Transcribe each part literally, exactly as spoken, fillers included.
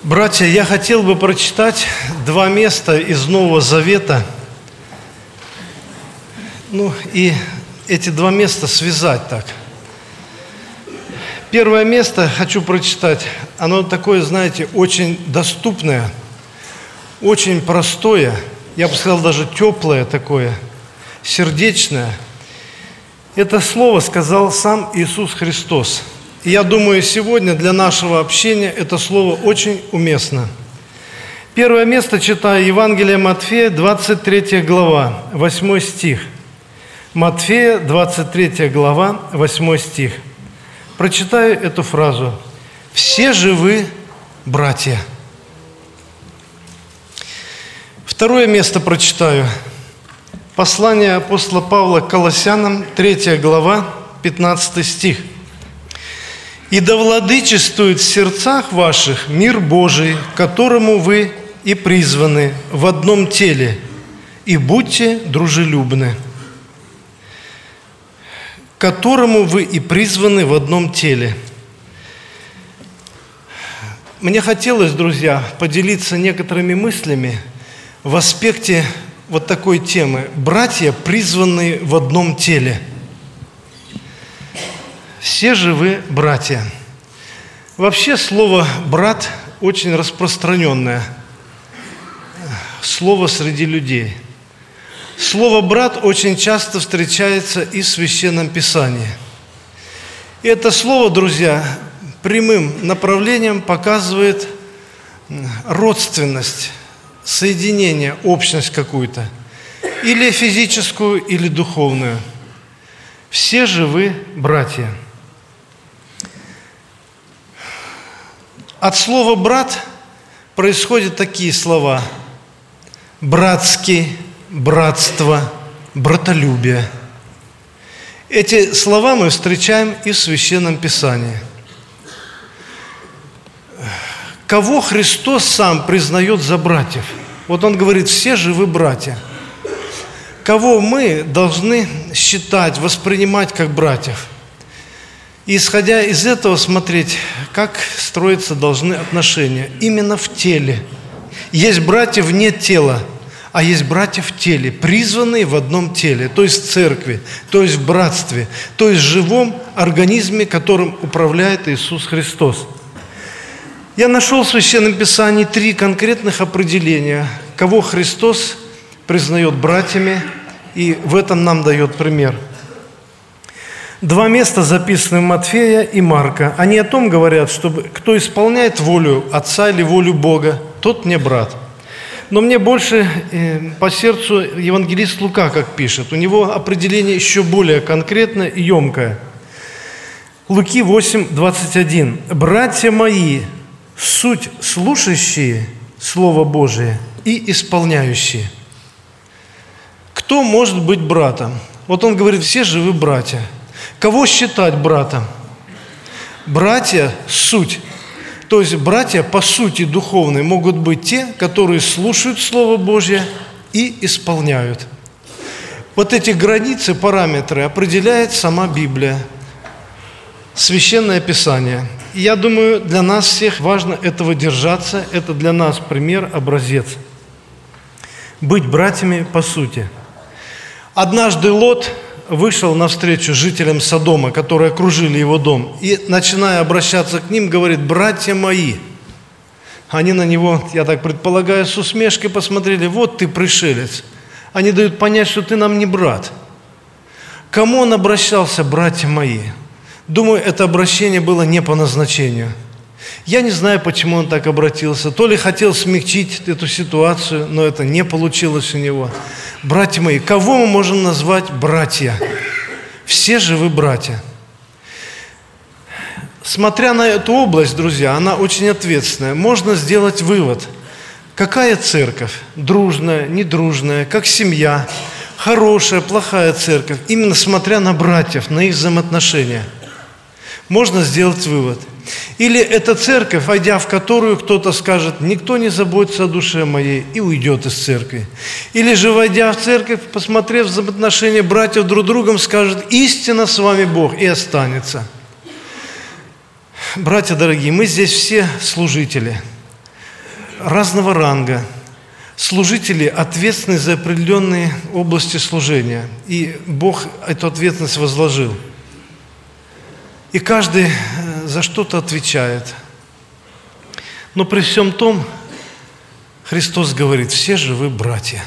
Братья, я хотел бы прочитать два места из Нового Завета. Ну и эти два места связать так. Первое место хочу прочитать. Оно такое, знаете, очень доступное, очень простое, я бы сказал, даже теплое такое, сердечное. Это слово сказал сам Иисус Христос. И я думаю, сегодня для нашего общения это слово очень уместно. Первое место читаю Евангелие Матфея, двадцать третья глава, восьмой стих. Матфея, двадцать третья глава, восьмой стих. Прочитаю эту фразу. «Все же вы братья». Второе место прочитаю. Послание апостола Павла к Колоссянам, третья глава, пятнадцатый стих. «И да владычествует в сердцах ваших мир Божий, которому вы и призваны в одном теле, и будьте дружелюбны». Которому вы и призваны в одном теле. Мне хотелось, друзья, поделиться некоторыми мыслями в аспекте вот такой темы. Братья, призванные в одном теле. Все же вы братья. Вообще слово «брат» очень распространенное слово среди людей. Слово «брат» очень часто встречается и в Священном Писании. И это слово, друзья, прямым направлением показывает родственность, соединение, общность какую-то, или физическую, или духовную. Все же вы братья. От слова «брат» происходят такие слова: братский, братство, братолюбие. Эти слова мы встречаем и в Священном Писании. Кого Христос сам признает за братьев? Вот Он говорит: все же вы братья. Кого мы должны считать, воспринимать как братьев? И исходя из этого смотреть, как строиться должны отношения именно в теле. Есть братья вне тела, а есть братья в теле, призванные в одном теле, то есть в церкви, то есть в братстве, то есть в живом организме, которым управляет Иисус Христос. Я нашел в Священном Писании три конкретных определения, кого Христос признает братьями, и в этом нам дает пример. Два места записаны в Матфея и Марка. Они о том говорят, что кто исполняет волю Отца или волю Бога, тот мне брат. Но мне больше э, по сердцу евангелист Лука, как пишет. У него определение еще более конкретное и емкое. Луки восемь, двадцать один. «Братья мои, суть слушающие Слово Божие и исполняющие». Кто может быть братом? Вот он говорит: все же вы братья. Кого считать братом? Братья – суть. То есть братья по сути духовной могут быть те, которые слушают Слово Божье и исполняют. Вот эти границы, параметры определяет сама Библия, Священное Писание. И я думаю, для нас всех важно этого держаться. Это для нас пример, образец. Быть братьями по сути. Однажды Лот вышел навстречу жителям Содома, которые окружили его дом, и, начиная обращаться к ним, говорит: «Братья мои». Они на него, я так предполагаю, с усмешкой посмотрели: «Вот ты пришелец». Они дают понять, что ты нам не брат. Кому он обращался: «Братья мои»? Думаю, это обращение было не по назначению. Я не знаю, почему он так обратился. То ли хотел смягчить эту ситуацию, но это не получилось у него. Братья мои, кого мы можем назвать братья? Все же вы братья. Смотря на эту область, друзья, она очень ответственная. Можно сделать вывод. Какая церковь? Дружная, недружная, как семья, хорошая, плохая церковь. Именно смотря на братьев, на их взаимоотношения. Можно сделать вывод. Или эта церковь, войдя в которую кто-то скажет: «Никто не заботится о душе моей», и уйдет из церкви. Или же, войдя в церковь, посмотрев взаимоотношения братьев друг с другом, скажет: «Истинно с вами Бог», и останется. Братья дорогие, мы здесь все служители. разного ранга, служители ответственны за определенные области служения. И Бог эту ответственность возложил. И каждый за что-то отвечает. Но при всем том, Христос говорит: все же вы братья.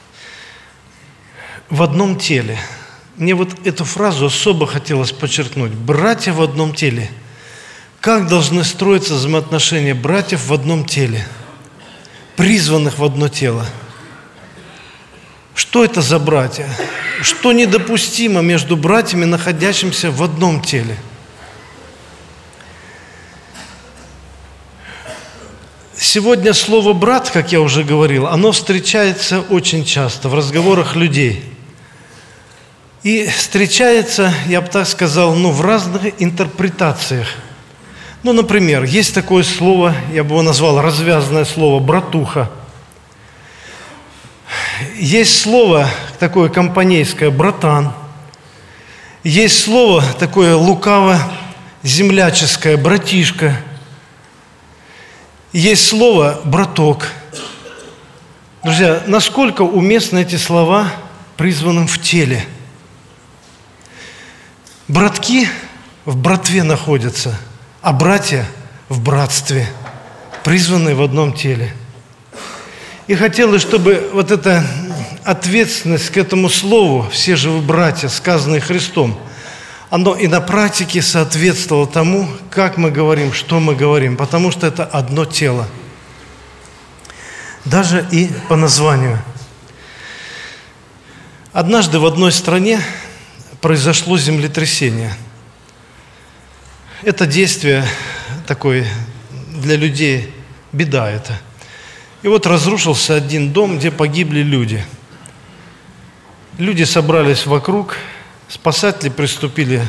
В одном теле. Мне вот эту фразу особо хотелось подчеркнуть. Братья в одном теле. Как должны строиться взаимоотношения братьев в одном теле, призванных в одно тело? Что это за братья? Что недопустимо между братьями, находящимися в одном теле? Сегодня слово «брат», как я уже говорил, оно встречается очень часто в разговорах людей. И встречается, я бы так сказал, ну, в разных интерпретациях. Ну, например, есть такое слово, я бы его назвал развязанное слово «братуха». Есть слово такое компанейское «братан». Есть слово такое лукаво-земляческое «братишка». Есть слово «браток». Друзья, насколько уместны эти слова призванным в теле? Братки в братве находятся, а братья в братстве, призванные в одном теле. И хотелось, чтобы вот эта ответственность к этому слову, все же вы братья, сказанные Христом, оно и на практике соответствовало тому, как мы говорим, что мы говорим, потому что это одно тело. Даже и по названию. Однажды в одной стране произошло землетрясение. Это действие такое для людей, беда это. И вот разрушился один дом, где погибли люди. Люди собрались вокруг, спасатели приступили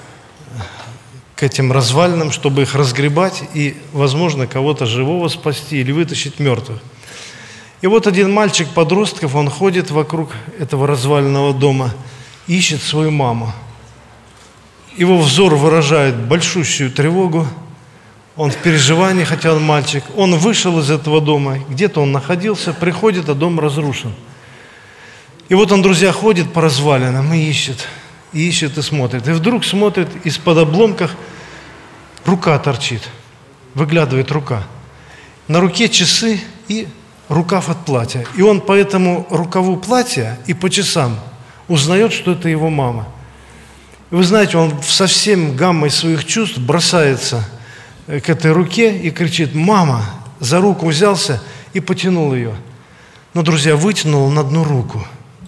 к этим развалинам, чтобы их разгребать и, возможно, кого-то живого спасти или вытащить мертвых. И вот один мальчик-подростков, он ходит вокруг этого разваленного дома, ищет свою маму. Его взор выражает большущую тревогу, он в переживании, хотя он мальчик. Он вышел из этого дома, где-то он находился, приходит, а дом разрушен. И вот он, друзья, ходит по развалинам и ищет, и ищет, и смотрит. И вдруг смотрит, из-под обломков рука торчит, выглядывает рука. На руке часы и рукав от платья. И он по этому рукаву платья и по часам узнает, что это его мама. И вы знаете, он со всем гаммой своих чувств бросается к этой руке и кричит: «Мама!» За руку взялся и потянул ее. Но, друзья, вытянул на одну руку.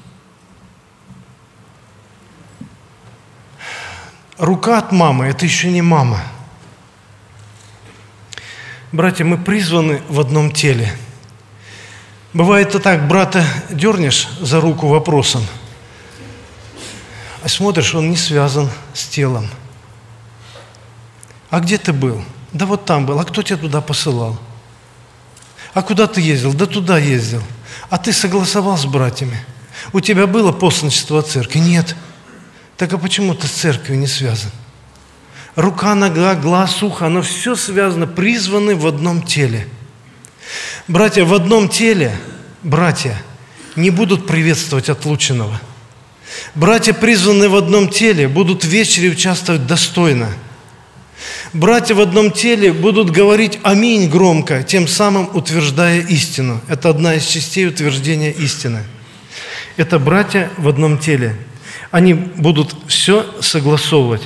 Рука от мамы – это еще не мама. Братья, мы призваны в одном теле. Бывает это так, брата дернешь за руку вопросом, а смотришь, он не связан с телом. А где ты был? Да вот там был. А кто тебя туда посылал? А куда ты ездил? Да туда ездил. А ты согласовал с братьями? У тебя было посланничество от церкви? Нет. Так а почему ты с церковью не связан? Рука, нога, глаз, ухо, оно все связано, призваны в одном теле. Братья, в одном теле, братья, не будут приветствовать отлученного. Братья, призванные в одном теле, будут в вечере участвовать достойно. Братья в одном теле будут говорить «Аминь» громко, тем самым утверждая истину. Это одна из частей утверждения истины. Это братья в одном теле. Они будут все согласовывать.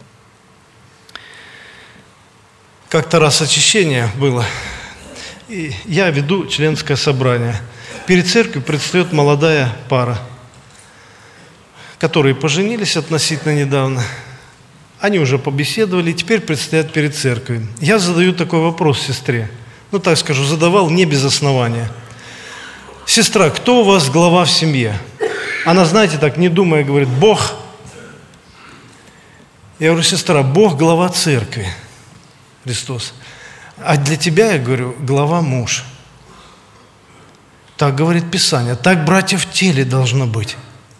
Как-то раз очищение было. И я веду членское собрание. Перед церковью предстает молодая пара, которые поженились относительно недавно. Они уже побеседовали, и теперь предстоят перед церковью. Я задаю такой вопрос сестре. Ну, так скажу, задавал не без основания. Сестра, кто у вас глава в семье? Она, знаете, так, не думая, говорит: Бог. Я говорю: сестра, Бог глава церкви, Христос. А для тебя, я говорю, глава муж. Так говорит Писание. Так, братья, в теле должно быть.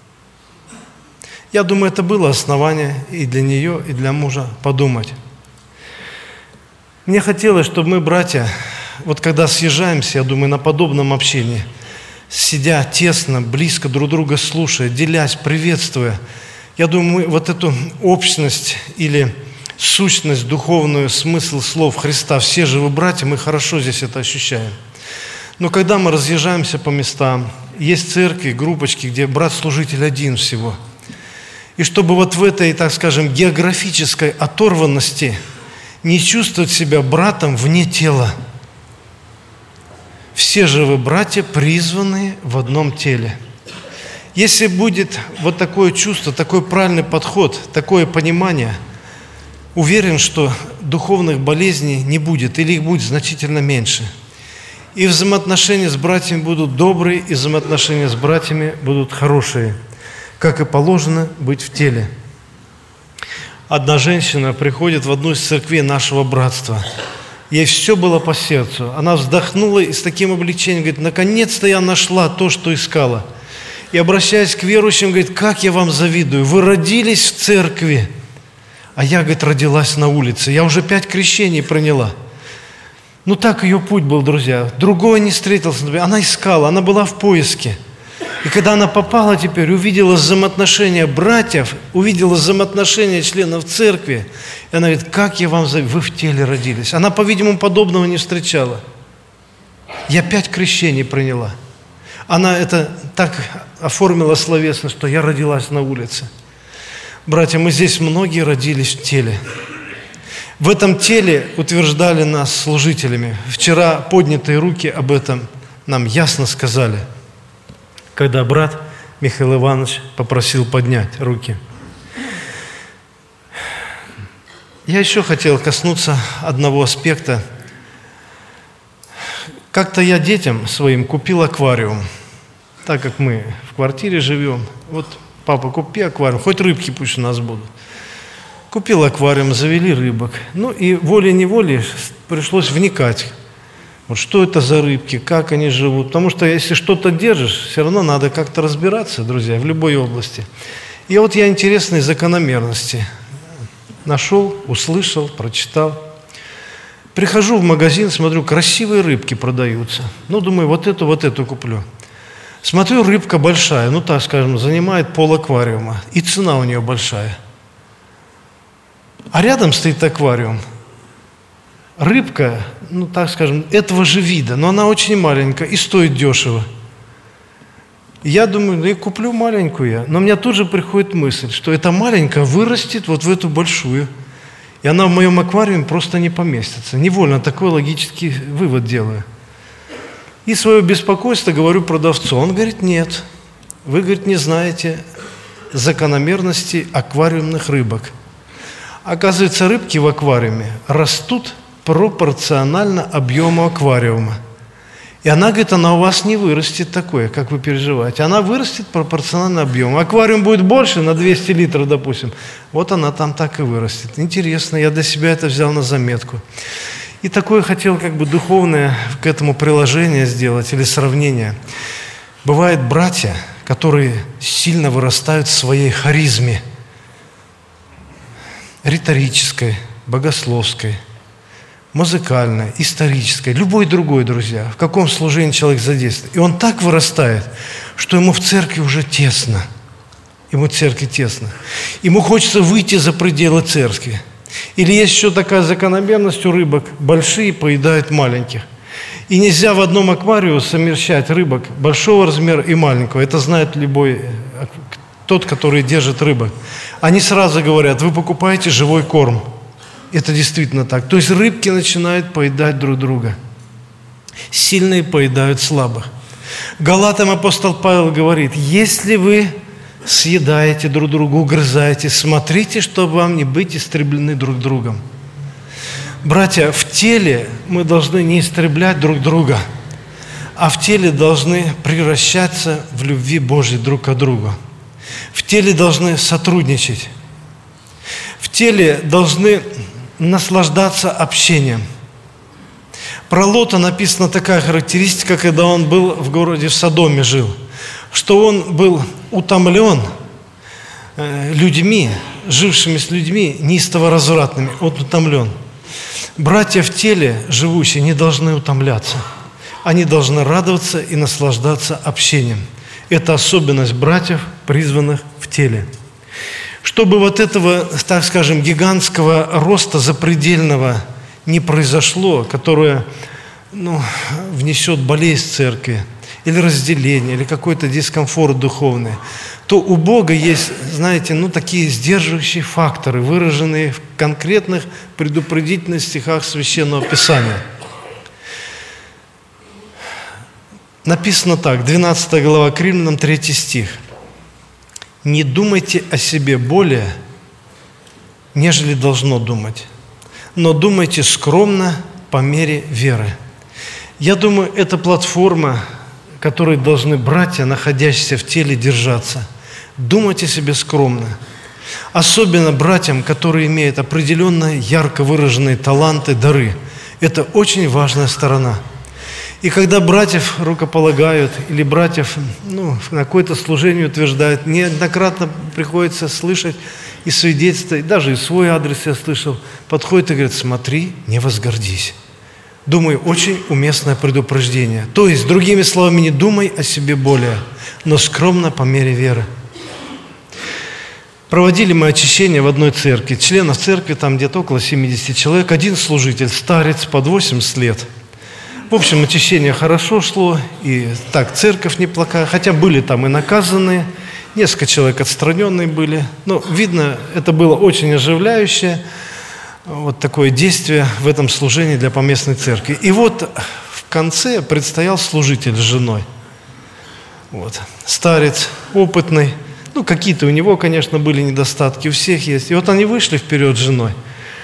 Я думаю, это было основание и для нее, и для мужа подумать. Мне хотелось, чтобы мы, братья, вот когда съезжаемся, я думаю, на подобном общении, сидя тесно, близко друг друга слушая, делясь, приветствуя, я думаю, мы вот эту общность или сущность, духовную, смысл слов Христа, все же вы братья, мы хорошо здесь это ощущаем. Но когда мы разъезжаемся по местам, есть церкви, группочки, где брат-служитель один всего. И чтобы вот в этой, так скажем, географической оторванности не чувствовать себя братом вне тела. Все же вы братья, призванные в одном теле. Если будет вот такое чувство, такой правильный подход, такое понимание, уверен, что духовных болезней не будет или их будет значительно меньше. И взаимоотношения с братьями будут добрые, и взаимоотношения с братьями будут хорошие, как и положено быть в теле. Одна женщина приходит в одну из церквей нашего братства. Ей все было по сердцу. Она вздохнула и с таким облегчением говорит: наконец-то я нашла то, что искала. И обращаясь к верующим, говорит: как я вам завидую, вы родились в церкви. А я, говорит, родилась на улице. Я уже пять крещений приняла. Ну так ее путь был, друзья. Другой не встретился. Она искала, она была в поиске. И когда она попала теперь, увидела взаимоотношения братьев, увидела взаимоотношения членов церкви, и она говорит: как я вам завидую, вы в теле родились. Она, по-видимому, подобного не встречала. Я пять крещений приняла. Она это так оформила словесно, что я родилась на улице. Братья, мы здесь многие родились в теле. В этом теле утверждали нас служителями. Вчера поднятые руки об этом нам ясно сказали, когда брат Михаил Иванович попросил поднять руки. Я еще хотел коснуться одного аспекта. Как-то я детям своим купил аквариум, так как мы в квартире живем. Вот, папа, купи аквариум, хоть рыбки пусть у нас будут. Купил аквариум, завели рыбок. Ну и волей-неволей пришлось вникать. Вот что это за рыбки, как они живут. Потому что если что-то держишь, все равно надо как-то разбираться, друзья, в любой области. И вот я интересные закономерности нашел, услышал, прочитал. Прихожу в магазин, смотрю, красивые рыбки продаются. Ну, думаю, вот эту, вот эту куплю. Смотрю, рыбка большая, ну, так скажем, занимает пол аквариума. И цена у нее большая. А рядом стоит аквариум. Рыбка, ну, так скажем, этого же вида, но она очень маленькая и стоит дешево. Я думаю, да и куплю маленькую. Но у меня тут же приходит мысль, что эта маленькая вырастет вот в эту большую. И она в моем аквариуме просто не поместится. Невольно такой логический вывод делаю. И свое беспокойство говорю продавцу. Он говорит: нет, вы, говорит, не знаете закономерности аквариумных рыбок. Оказывается, рыбки в аквариуме растут пропорционально объему аквариума. И она говорит, она у вас не вырастет такое, как вы переживаете. Она вырастет пропорционально объему. Аквариум будет больше, на двести литров, допустим. Вот она там так и вырастет. Интересно, я для себя это взял на заметку. И такое хотел как бы духовное к этому приложение сделать или сравнение. Бывают братья, которые сильно вырастают в своей харизме. Риторической, богословской, музыкальной, исторической, любой другой, друзья, в каком служении человек задействует. И он так вырастает, что ему в церкви уже тесно. Ему в церкви тесно. Ему хочется выйти за пределы церкви. Или есть еще такая закономерность у рыбок: большие поедают маленьких. И нельзя в одном аквариуме совмещать рыбок большого размера и маленького. Это знает любой, тот, который держит рыбок. Они сразу говорят: вы покупаете живой корм. Это действительно так. То есть рыбки начинают поедать друг друга. Сильные поедают слабых. Галатам апостол Павел говорит: если вы съедаете друг друга, угрызаете, смотрите, чтобы вам не быть истреблены друг другом. Братья, в теле мы должны не истреблять друг друга, а в теле должны превращаться в любви Божьей друг к другу. В теле должны сотрудничать. В теле должны наслаждаться общением. Про Лота написана такая характеристика, когда он был в городе, в Содоме жил, что он был утомлен людьми, жившими с людьми, неистово развратными. Он утомлен. Братья в теле, живущие, не должны утомляться. Они должны радоваться и наслаждаться общением. Это особенность братьев, призванных в теле. Чтобы вот этого, так скажем, гигантского роста запредельного не произошло, которое ну, внесет болезнь в церкви, или разделение, или какой-то дискомфорт духовный, то у Бога есть, знаете, ну такие сдерживающие факторы, выраженные в конкретных предупредительных стихах Священного Писания. Написано так, двенадцатая глава к Римлянам, третий стих. «Не думайте о себе более, нежели должно думать, но думайте скромно по мере веры». Я думаю, это платформа, которой должны братья, находящиеся в теле, держаться. Думать о себе скромно. Особенно братьям, которые имеют определенно ярко выраженные таланты, дары. Это очень важная сторона. И когда братьев рукополагают или братьев ну, на какое-то служение утверждают, неоднократно приходится слышать и свидетельства, и даже и свой адрес я слышал, подходит и говорит: смотри, не возгордись. Думаю, очень уместное предупреждение. То есть, другими словами, не думай о себе более, но скромно по мере веры. Проводили мы очищение в одной церкви. Членов церкви там где-то около семидесяти человек. Один служитель, старец, под восемьдесят лет. В общем, очищение хорошо шло, и так, церковь неплохая, хотя были там и наказанные, несколько человек отстраненные были. Но, видно, это было очень оживляющее, вот такое действие в этом служении для поместной церкви. И вот в конце предстоял служитель с женой. Вот. Старец, опытный, ну, какие-то у него, конечно, были недостатки, у всех есть. И вот они вышли вперед с женой.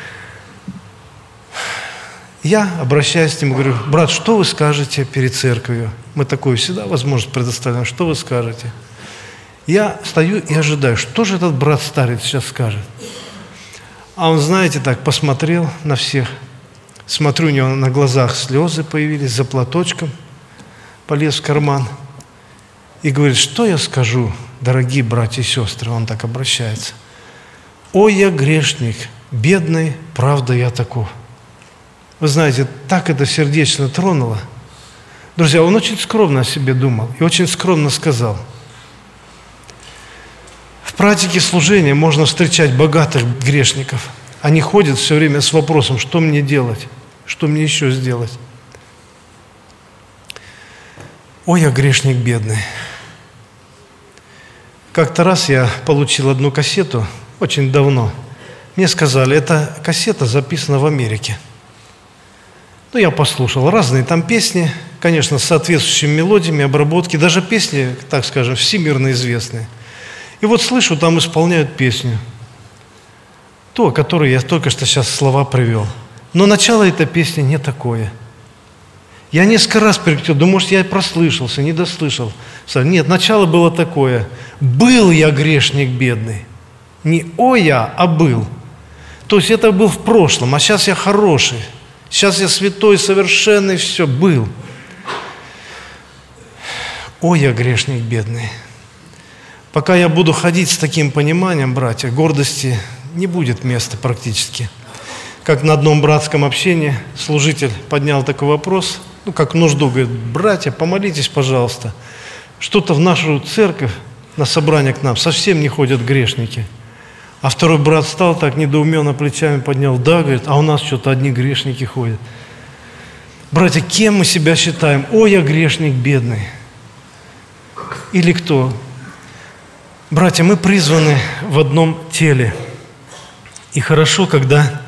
Я обращаюсь к нему, говорю: брат, что вы скажете перед церковью? Мы такую всегда возможность предоставляем. Что вы скажете? Я стою и ожидаю, что же этот брат-старец сейчас скажет. А он, знаете, так посмотрел на всех. Смотрю, у него на глазах слезы появились, за платочком полез в карман. И говорит: что я скажу, дорогие братья и сестры? Он так обращается. Ой, я грешник, бедный, правда я таков. Вы знаете, так это сердечно тронуло. Друзья, он очень скромно о себе думал и очень скромно сказал. В практике служения можно встречать богатых грешников. Они ходят все время с вопросом: что мне делать, что мне еще сделать. Ой, я грешник бедный. Как-то раз я получил одну кассету, очень давно. Мне сказали, эта кассета записана в Америке. Ну, я послушал разные там песни, конечно, с соответствующими мелодиями, обработки, даже песни, так скажем, всемирно известные. И вот слышу, там исполняют песню, ту, о которой я только что сейчас слова привел. Но начало этой песни не такое. Я несколько раз перекрутил, думаю, может, я прослышался, не дослышал. Нет, начало было такое: «Был я грешник бедный». Не «о я», а «был». То есть это был в прошлом, а сейчас я хороший. Сейчас я святой, совершенный, все, был. Ой, я грешник бедный. Пока я буду ходить с таким пониманием, братья, гордости не будет места практически. Как на одном братском общении служитель поднял такой вопрос, ну, как нужду, говорит: братья, помолитесь, пожалуйста. Что-то в нашу церковь, на собрание к нам, совсем не ходят грешники. А второй брат встал так недоуменно, плечами поднял: да, говорит, а у нас что-то одни грешники ходят. Братья, кем мы себя считаем? Ой, я грешник бедный. Или кто? Братья, мы призваны в одном теле. И хорошо, когда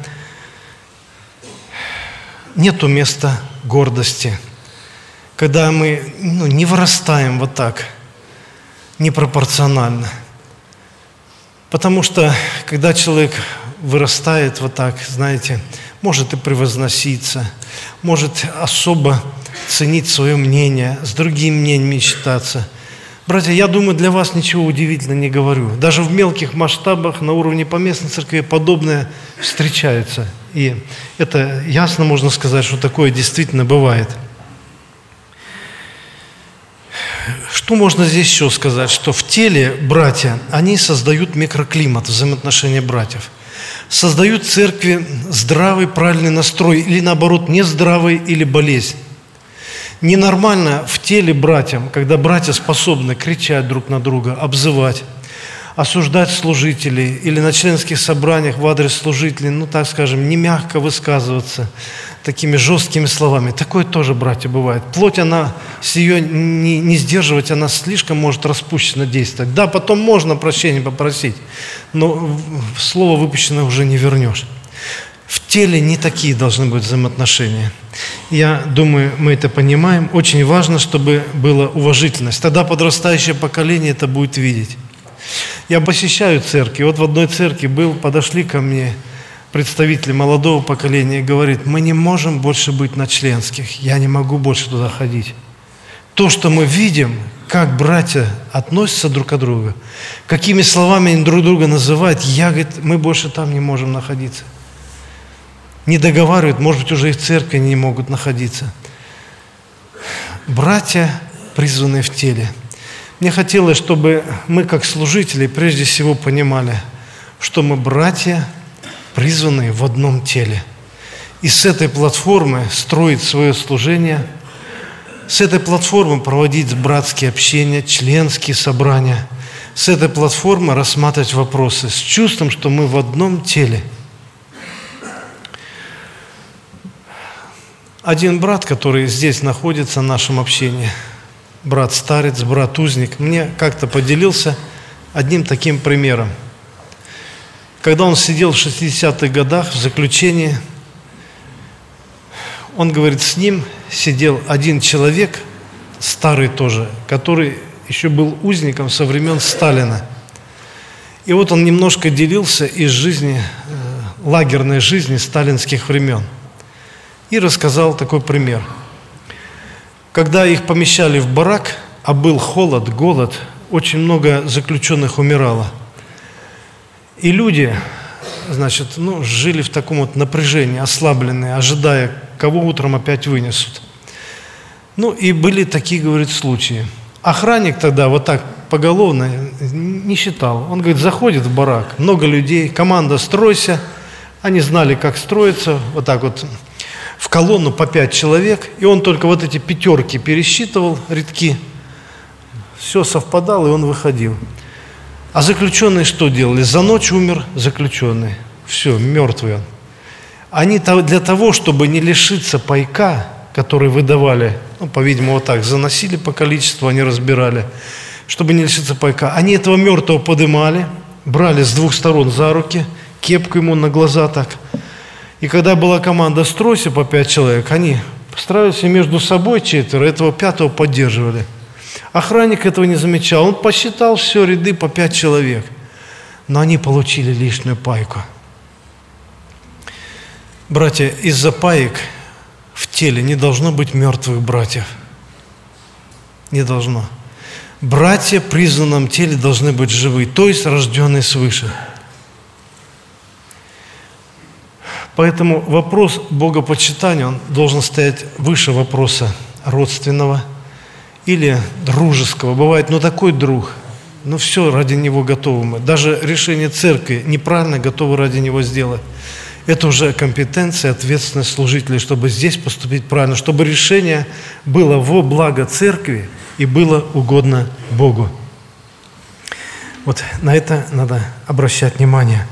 нету места гордости. Когда мы ну, не вырастаем вот так, непропорционально. Потому что, когда человек вырастает вот так, знаете, может и превозноситься, может особо ценить свое мнение, с другими мнениями считаться. Братья, я думаю, для вас ничего удивительного не говорю. Даже в мелких масштабах на уровне поместной церкви подобное встречается. И это ясно можно сказать, что такое действительно бывает. Что можно здесь еще сказать? Что в теле братья, они создают микроклимат взаимоотношения братьев. создают в церкви здравый, правильный настрой, или наоборот, нездравый или болезнь. Ненормально в теле братьям, когда братья способны кричать друг на друга, обзывать, осуждать служителей или на членских собраниях в адрес служителей, ну так скажем, не мягко высказываться такими жесткими словами. Такое тоже, братья, бывает. Плоть, она, с ее не, не сдерживать, она слишком может распущенно действовать. Да, потом можно прощения попросить, но слово выпущенное уже не вернешь. В теле не такие должны быть взаимоотношения. Я думаю, мы это понимаем. Очень важно, чтобы была уважительность. Тогда подрастающее поколение это будет видеть. Я посещаю церкви. Вот в одной церкви был, подошли ко мне представители молодого поколения и говорит: мы не можем больше быть на членских. Я не могу больше туда ходить. То, что мы видим, как братья относятся друг к другу, какими словами они друг друга называют, я, говорит, мы больше там не можем находиться. Не договаривают, может быть, уже и в церкви не могут находиться. Братья, призванные в теле. Мне хотелось, чтобы мы, как служители, прежде всего понимали, что мы братья, призванные в одном теле. И с этой платформы строить свое служение, с этой платформы проводить братские общения, членские собрания, с этой платформы рассматривать вопросы с чувством, что мы в одном теле. Один брат, который здесь находится в нашем общении, брат-старец, брат-узник, мне как-то поделился одним таким примером. Когда он сидел в шестидесятых годах в заключении, он говорит, с ним сидел один человек, старый тоже, который еще был узником со времен Сталина. И вот он немножко делился из жизни, лагерной жизни сталинских времен. И рассказал такой пример. Когда их помещали в барак, а был холод, голод, очень много заключенных умирало. И люди, значит, ну, жили в таком вот напряжении, ослабленные, ожидая, кого утром опять вынесут. Ну, и были такие, говорит, случаи. Охранник тогда вот так поголовно не считал. Он, говорит, заходит в барак, много людей, команда «Стройся». Они знали, как строиться, вот так вот, в колонну по пять человек, и он только вот эти пятерки пересчитывал, рядки, все совпадало, и он выходил. А заключенные что делали? За ночь умер заключенный, все, мертвый он. Они для того, чтобы не лишиться пайка, который выдавали, ну, по-видимому, вот так, заносили по количеству, они разбирали, чтобы не лишиться пайка, они этого мертвого подымали, брали с двух сторон за руки, кепку ему на глаза так. И когда была команда «Стройся» по пять человек, они постарались между собой четверо, этого пятого поддерживали. Охранник этого не замечал, он посчитал все, ряды по пять человек. Но они получили лишнюю пайку. Братья, из-за паек в теле не должно быть мертвых братьев. Не должно. Братья в призванном теле должны быть живы, то есть рожденные свыше. Поэтому вопрос богопочитания, он должен стоять выше вопроса родственного или дружеского. Бывает, ну такой друг, ну все, ради него готовы мы. Даже решение церкви неправильно готовы ради него сделать. Это уже компетенция, ответственность служителей, чтобы здесь поступить правильно, чтобы решение было во благо церкви и было угодно Богу. Вот на это надо обращать внимание.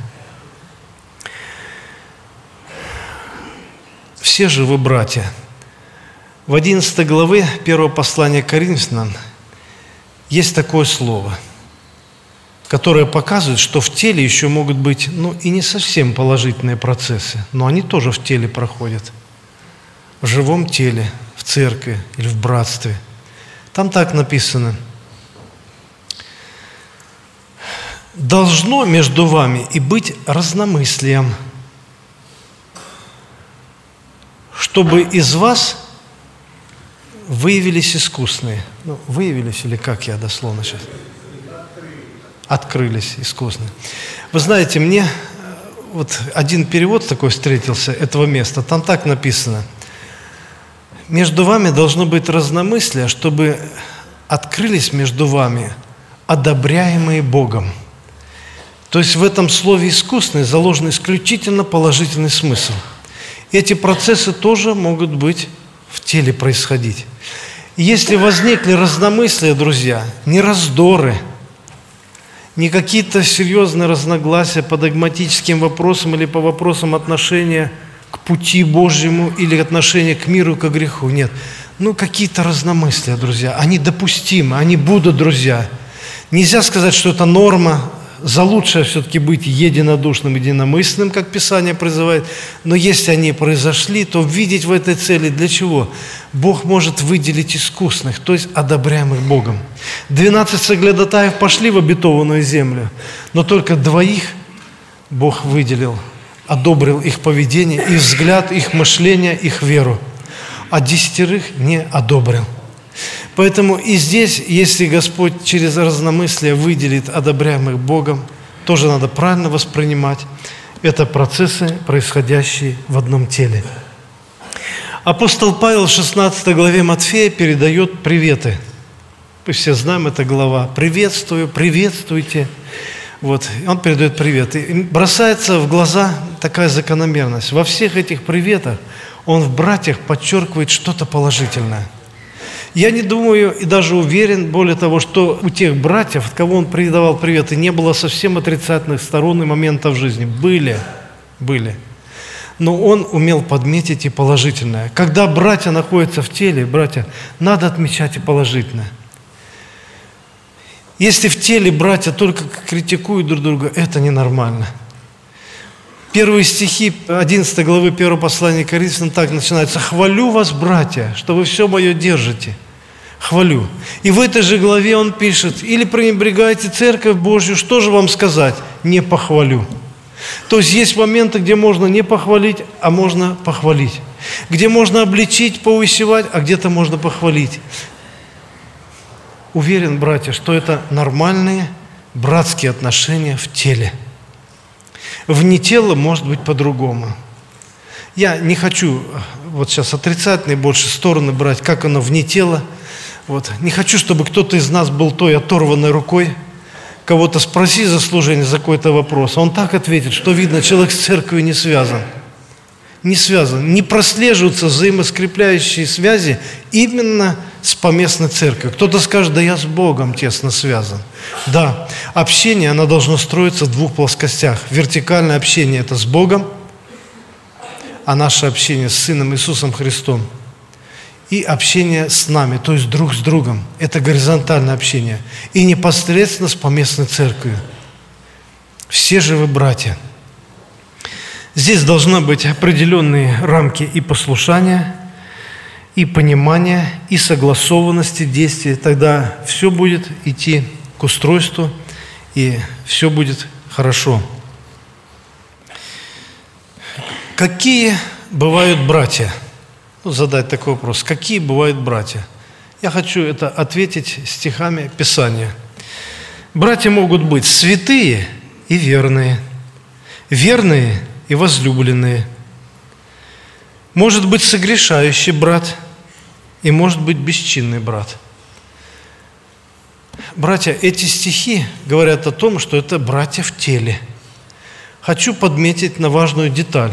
Все же вы братья. В одиннадцатой главе первого послания к Коринфянам есть такое слово, которое показывает, что в теле еще могут быть, ну, и не совсем положительные процессы, но они тоже в теле проходят. В живом теле, в церкви или в братстве. Там так написано. Должно между вами и быть разномыслием, чтобы из вас выявились искусные. Ну, выявились или как я дословно сейчас? Открылись искусные. Вы знаете, мне вот один перевод такой встретился этого места. Там так написано. Между вами должно быть разномыслие, чтобы открылись между вами одобряемые Богом. То есть в этом слове «искусный» заложен исключительно положительный смысл. Эти процессы тоже могут быть в теле происходить. Если возникли разномыслия, друзья, не раздоры, не какие-то серьезные разногласия по догматическим вопросам или по вопросам отношения к пути Божьему или отношения к миру, к греху, нет. Ну, какие-то разномыслия, друзья, они допустимы, они будут, друзья. Нельзя сказать, что это норма. За лучшее все-таки быть единодушным, единомысленным, как Писание призывает. Но если они произошли, то видеть в этой цели для чего? Бог может выделить искусных, то есть одобряемых Богом. Двенадцать соглядатаев пошли в обетованную землю, но только двоих Бог выделил, одобрил их поведение, их взгляд, их мышление, их веру, а десятерых не одобрил. Поэтому и здесь, если Господь через разномыслие выделит одобряемых Богом, тоже надо правильно воспринимать. Это процессы, происходящие в одном теле. Апостол Павел в шестнадцатой главе Матфея передает приветы. Мы все знаем, эта глава. «Приветствую, приветствуйте». Вот, он передает приветы. И бросается в глаза такая закономерность. Во всех этих приветах он в братьях подчеркивает что-то положительное. Я не думаю и даже уверен, более того, что у тех братьев, от кого он передавал приветы, не было совсем отрицательных сторон и моментов в жизни. Были, были. Но он умел подметить и положительное. Когда братья находятся в теле, братья, надо отмечать и положительное. Если в теле братья только критикуют друг друга, это ненормально. Первые стихи одиннадцатой главы первого послания к Коринфянам так начинаются: «Хвалю вас, братья, что вы все мое держите». Хвалю. И в этой же главе он пишет: «Или пренебрегаете церковь Божью, что же вам сказать? Не похвалю». То есть есть моменты, где можно не похвалить, а можно похвалить. Где можно обличить, поувещевать, а где-то можно похвалить. Уверен, братья, что это нормальные братские отношения в теле. Вне тела может быть по-другому. Я не хочу вот сейчас отрицательные больше стороны брать, как оно вне тела. Вот. Не хочу, чтобы кто-то из нас был той оторванной рукой. Кого-то спроси за служение, за какой-то вопрос, а он так ответит, что видно, человек с церковью не связан. Не связан. Не прослеживаются взаимоскрепляющие связи именно с поместной церковью. Кто-то скажет: да я с Богом тесно связан. Да, общение, оно должно строиться в двух плоскостях. Вертикальное общение – это с Богом, а наше общение с Сыном Иисусом Христом. И общение с нами, то есть друг с другом. Это горизонтальное общение. И непосредственно с поместной церковью. Все же вы братья. Здесь должны быть определенные рамки и послушания, и понимания, и согласованности действий. Тогда все будет идти к устройству, и все будет хорошо. Какие бывают братья? Ну, задать такой вопрос. Какие бывают братья? Я хочу это ответить стихами Писания. Братья могут быть святые и верные, верные и возлюбленные. Может быть согрешающий брат, и может быть бесчинный брат. Братья, эти стихи говорят о том, что это братья в теле. Хочу подметить на важную деталь,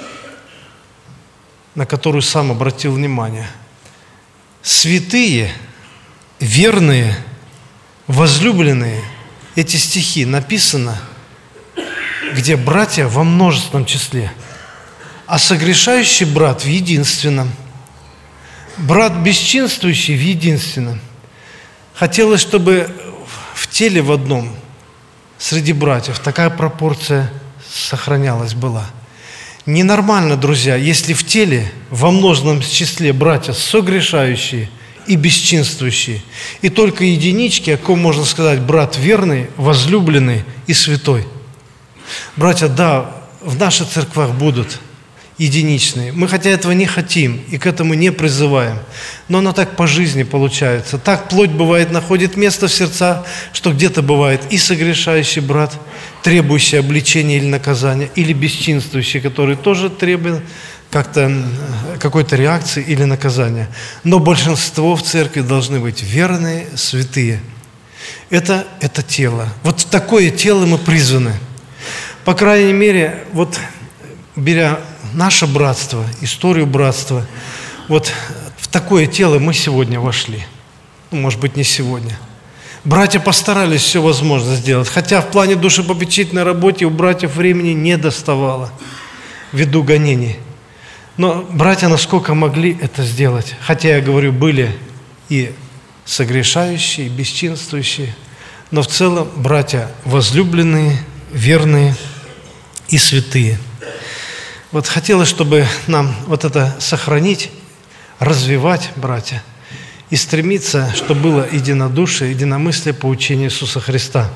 на которую сам обратил внимание. Святые, верные, возлюбленные, эти стихи написано, где братья во множественном числе, а согрешающий брат в единственном, брат бесчинствующий в единственном. Хотелось, чтобы в теле в одном, среди братьев, такая пропорция сохранялась была. Ненормально, друзья, если в теле во множественном числе братья согрешающие и бесчинствующие, и только единички, о ком можно сказать брат верный, возлюбленный и святой. Братья, да, в наших церквах будут единичные. Мы хотя этого не хотим и к этому не призываем, но оно так по жизни получается. Так плоть бывает находит место в сердцах, что где-то бывает и согрешающий брат, требующий обличения или наказания, или бесчинствующий, который тоже требует как-то какой-то реакции или наказания. Но большинство в церкви должны быть верные, святые. Это, это тело. Вот в такое тело мы призваны. По крайней мере, вот беря наше братство, историю братства, вот в такое тело мы сегодня вошли. Ну, может быть, не сегодня. Братья постарались все возможное сделать, хотя в плане душепопечительной работы у братьев времени не доставало ввиду гонений. Но братья насколько могли это сделать, хотя, я говорю, были и согрешающие, и бесчинствующие, но в целом братья возлюбленные, верные и святые. Вот хотелось, чтобы нам вот это сохранить, развивать, братья, и стремиться, чтобы было единодушие, единомыслие по учению Иисуса Христа.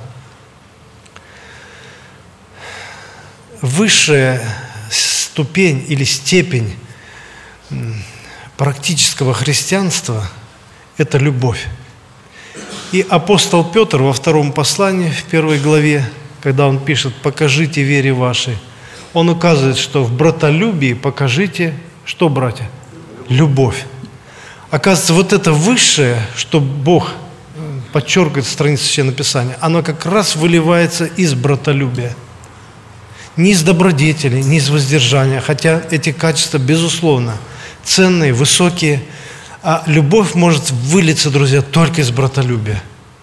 Высшая ступень или степень практического христианства – это любовь. И апостол Петр во втором послании, в первой главе, когда он пишет «покажите вере вашей», он указывает, что в братолюбии покажите, что, братья? Любовь. Оказывается, вот это высшее, что Бог подчеркивает в странице Священного Писания, оно как раз выливается из братолюбия. Не из добродетели, не из воздержания, хотя эти качества, безусловно, ценные, высокие, а любовь может вылиться, друзья, только из братолюбия.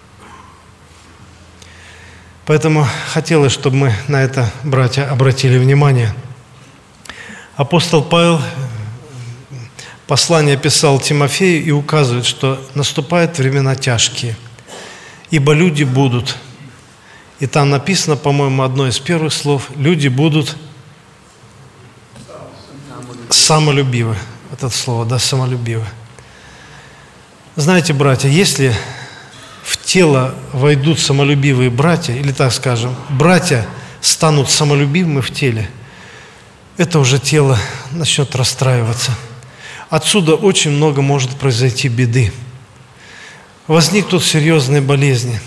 Поэтому хотелось, чтобы мы на это, братья, обратили внимание. Апостол Павел послание писал Тимофею и указывает, что наступают времена тяжкие, ибо люди будут. И там написано, по-моему, одно из первых слов: люди будут самолюбивы. Это слово, да, самолюбивы. Знаете, братья, если в тело войдут самолюбивые братья, или так скажем, братья станут самолюбивыми в теле, это уже тело начнет расстраиваться. Отсюда очень много может произойти беды. Возникнут серьезные болезни.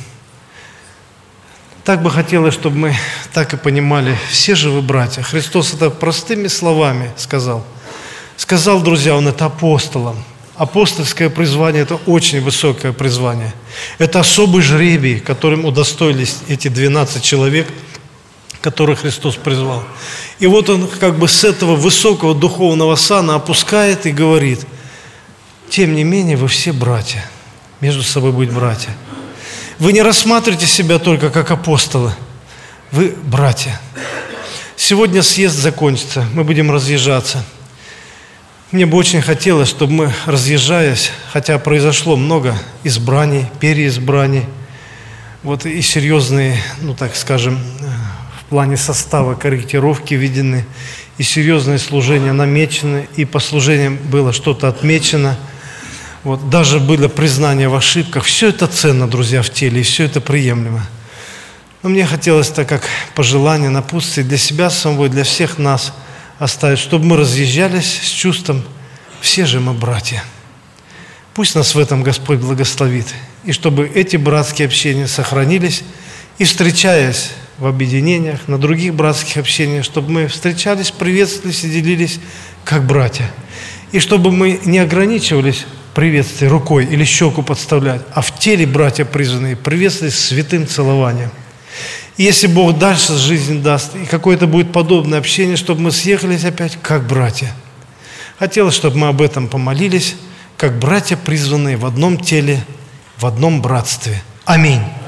Так бы хотелось, чтобы мы так и понимали, все же вы братья. Христос это простыми словами сказал. Сказал, друзья, Он это апостолам. Апостольское призвание – это очень высокое призвание. Это особый жребий, которым удостоились эти двенадцать человек, которых Христос призвал. И вот Он как бы с этого высокого духовного сана опускает и говорит: тем не менее вы все братья, между собой будь братья. Вы не рассматривайте себя только как апостолы, вы братья. Сегодня съезд закончится, мы будем разъезжаться. Мне бы очень хотелось, чтобы мы, разъезжаясь, хотя произошло много избраний, переизбраний, вот и серьезные, ну так скажем, в плане состава корректировки введены, и серьезные служения намечены, и по служениям было что-то отмечено, вот, даже было признание в ошибках. Все это ценно, друзья, в теле, и все это приемлемо. Но мне хотелось, так как пожелание, напутствие для себя самого и для всех нас оставить, чтобы мы разъезжались с чувством: все же мы братья. Пусть нас в этом Господь благословит, и чтобы эти братские общения сохранились, и, встречаясь в объединениях, на других братских общениях, чтобы мы встречались, приветствовались и делились как братья. И чтобы мы не ограничивались приветствием рукой или щеку подставлять, а в теле братья призванные приветствовались святым целованием. И если Бог дальше жизнь даст, и какое-то будет подобное общение, чтобы мы съехались опять как братья. Хотелось, чтобы мы об этом помолились, как братья, призванные в одном теле, в одном братстве. Аминь.